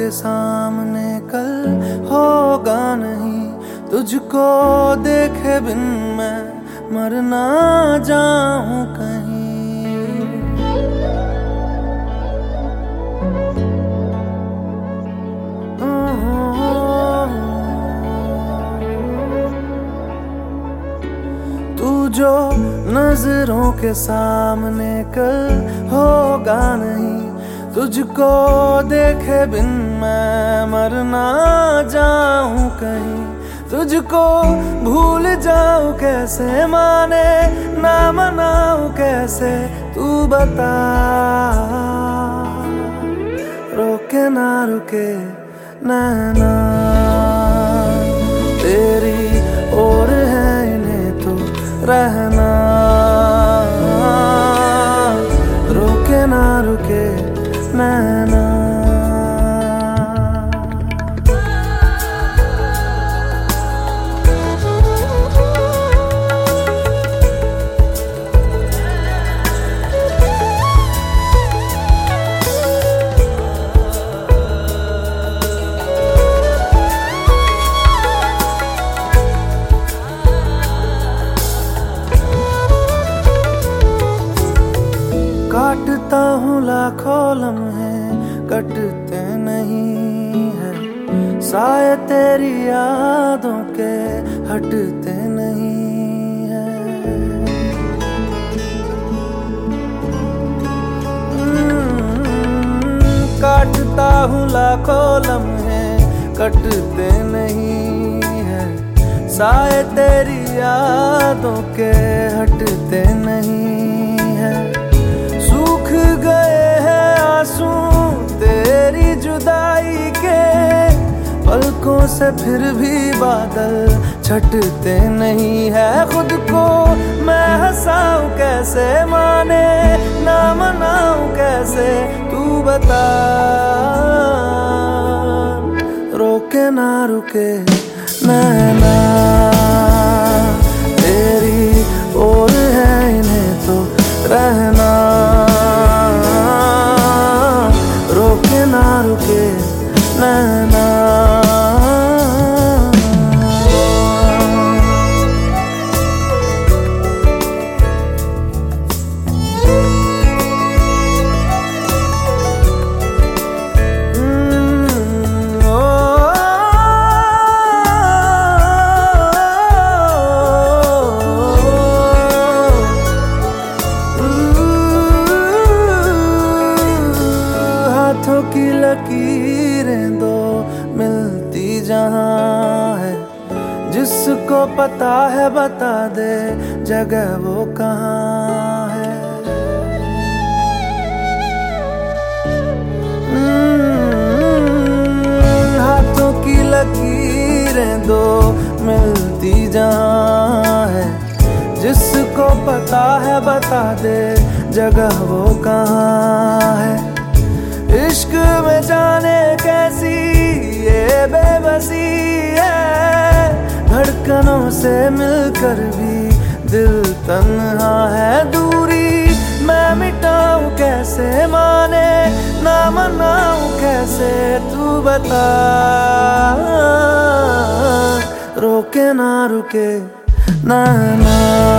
के सामने कल होगा नहीं, तुझको देखे बिन मैं मर ना जाऊं कहीं। तू जो नजरों के सामने कल होगा नहीं, तुझको देखे बिन मैं मर ना जाऊं कहीं। तुझको भूल जाऊं कैसे, माने ना मनाऊं कैसे, तू बता। रोके ना रुके नैना तेरी ओर है, इन्हें तो रहना। रोके ना रुके नैना। काटता हूँ लाखों लम्हे, कटते नहीं है साए तेरी यादों के, हटते नहीं है। काटता हूँ लाखों लम्हे, कटते नहीं है साए तेरी यादों के, हटते नहीं है। सूख गए हैं आंसू तेरी जुदाई के, पलकों से फिर भी बादल छटते नहीं है। खुद को मैं हंसाऊं कैसे, माने ना मनाऊं कैसे, तू बता। रोके ना रुके नैना तेरी ओर है, इन्हें तो रहना। रोके ना रुके नैना। हाथों की लकीरें दो मिलती जहां है, जिसको पता है बता दे जगह वो कहाँ है। हाथों की लकीरें दो मिलती जहां है, जिसको पता है बता दे जगह वो कहाँ है। इश्क में जाने कैसी ये बेबसी है, धड़कनों से मिलकर भी दिल तन्हा है। दूरी मैं मिटाऊं कैसे, माने ना मनाऊं कैसे, तू बता। रोके ना रुके नैना।